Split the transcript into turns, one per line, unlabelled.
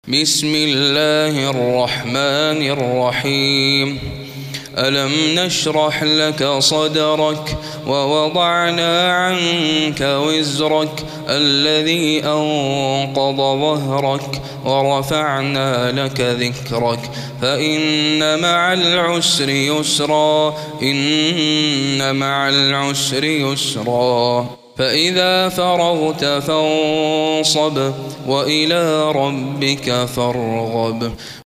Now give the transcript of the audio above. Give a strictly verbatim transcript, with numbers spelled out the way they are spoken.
بسم الله الرحمن الرحيم. ألم نشرح لك صدرك ووضعنا عنك وزرك الذي أنقض ظهرك ورفعنا لك ذكرك فإن مع العسر يسرا إن مع العسر يسرا فإذا فرغت فانصب وإلى ربك فارغب.